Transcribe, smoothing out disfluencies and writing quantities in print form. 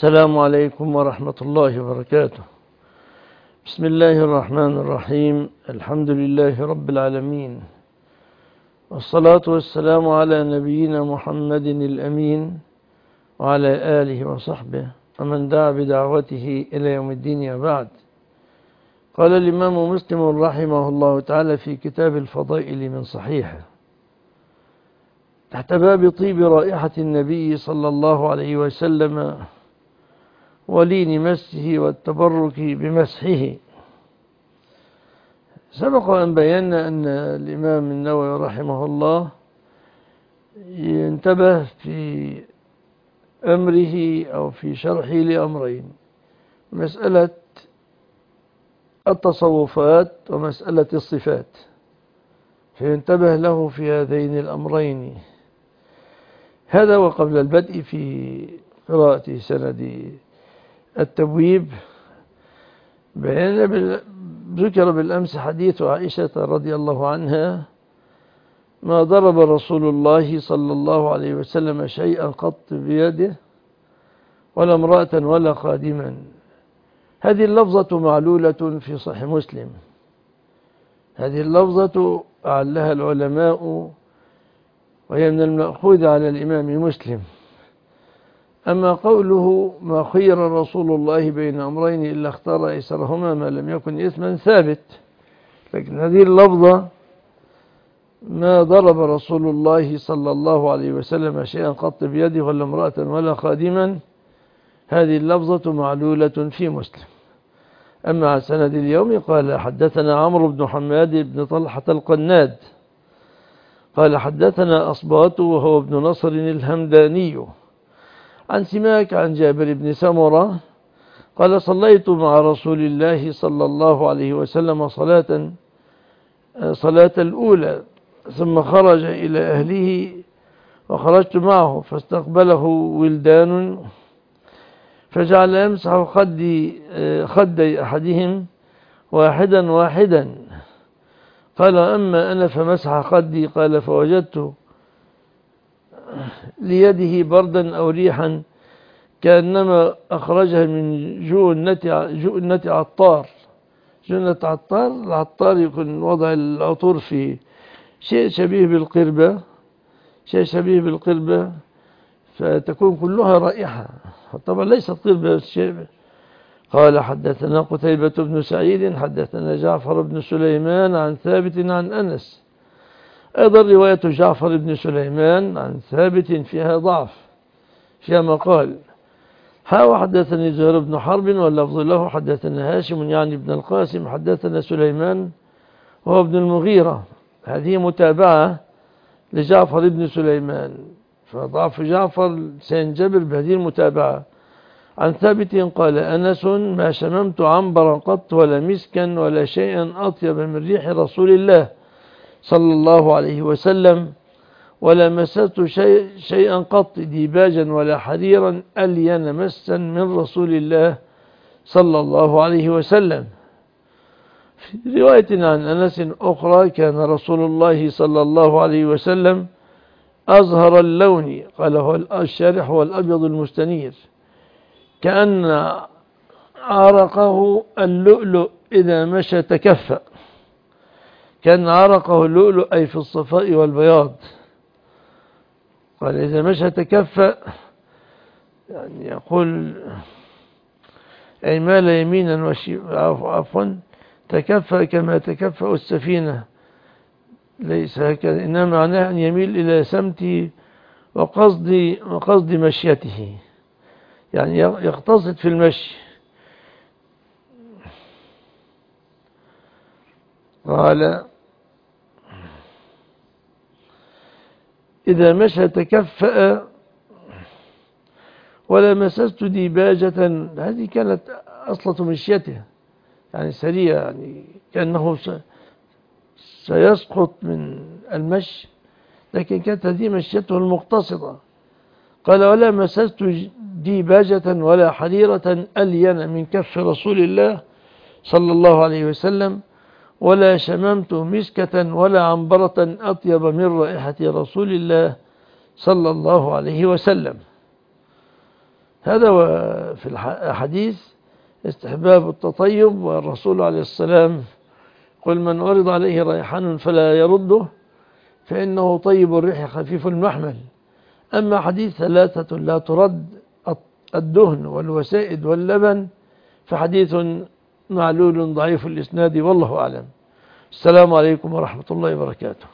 السلام عليكم ورحمة الله وبركاته. بسم الله الرحمن الرحيم. الحمد لله رب العالمين، والصلاة والسلام على نبينا محمد الأمين وعلى آله وصحبه ومن دعا بدعوته إلى يوم الدين. وبعد، قال الإمام مسلم رحمه الله تعالى في كتاب الفضائل من صحيحه تحت باب طيب رائحة النبي صلى الله عليه وسلم ولين مسه والتبرك بمسحه. سبق أن بينا أن الإمام النووي رحمه الله ينتبه في أمره أو في شرحه لأمرين: مسألة التصوفات ومسألة الصفات، فينتبه له في هذين الأمرين. هذا وقبل البدء في قراءة سند التبويب ذكر بالأمس حديث عائشة رضي الله عنها: ما ضرب رسول الله صلى الله عليه وسلم شيئا قط بيده ولا امرأة ولا خادما. هذه اللفظة معلولة في صحيح مسلم. هذه اللفظة أعلها العلماء وهي من المأخوذ على الإمام مسلم. أما قوله ما خير رسول الله بين أمرين إلا اختار أيسرهما ما لم يكن إثما ثابت، لكن هذه اللفظة ما ضرب رسول الله صلى الله عليه وسلم شيئا قط بيده ولا امرأة ولا خادما، هذه اللفظة معلولة في مسلم. أما على سند اليوم قال حدثنا عمرو بن حماد بن طلحة القناد قال حدثنا أصباط وهو ابن نصر الهمداني عن سماك عن جابر بن سمرة قال صليت مع رسول الله صلى الله عليه وسلم صلاة الأولى ثم خرج إلى أهله وخرجت معه فاستقبله ولدان فجعل يمسح خدي أحدهم واحدا واحدا. قال أما أنا فمسح خدي. قال فوجدت ليده بردا أو ريحا كأنما أخرجها من جؤنة عطار. جؤنة عطار، العطار يكون وضع العطور في شيء شبيه بالقربة، فتكون كلها رائحة، طبعا ليست قربة شيء. قال حدثنا قتيبة بن سعيد حدثنا جعفر بن سليمان عن ثابت عن أنس. أيضا رواية جعفر بن سليمان عن ثابت فيها ضعف، فيها مقال. حدثني زهير بن حرب واللفظ له حدثنا هاشم يعني ابن القاسم حدثنا سليمان وهو ابن المغيرة. هذه متابعة لجعفر بن سليمان، فضعف جعفر سينجبر بهذه المتابعة. عن ثابت قال أنس ما شممت عنبرا قط ولا مسكا ولا شيئا أطيب من ريح رسول الله صلى الله عليه وسلم ولا مسست شيئا قط ديباجا ولا حريرا ألين مسا من رسول الله صلى الله عليه وسلم. في رواية عن أنس أخرى كان رسول الله صلى الله عليه وسلم أزهر اللون، قال هو الشارح هو الأبيض المستنير، كأن عرقه اللؤلؤ إذا مشى تكفأ. كان عرقه اللؤلؤ أي في الصفاء والبياض. قال إذا مشى تكفأ، يعني يقول أي مال يمينا عفوا تكفأ كما تكفأ السفينة، ليس هكذا، إنما معناه أن يميل إلى سمته وقصد مشيته، يعني يقتصد في المشي. قال إذا مشى تكفأ ولا مسست ديباجة، هذه كانت أصلة مشيته، يعني سريع، يعني كأنه سيسقط من المشي، لكن كانت هذه مشيته المقتصدة. قال ولا مسست ديباجة ولا حريرة ألين من كف رسول الله صلى الله عليه وسلم ولا شممت مسكة ولا عنبرة أطيب من رائحة رسول الله صلى الله عليه وسلم. هذا في الحديث استحباب التطيب، والرسول عليه السلام قل من عرض عليه ريحان فلا يرده فإنه طيب الريح خفيف المحمل. أما حديث ثلاثة لا ترد الدهن والوسائد واللبن فحديث معلول ضعيف الإسناد والله أعلم. السلام عليكم ورحمة الله وبركاته.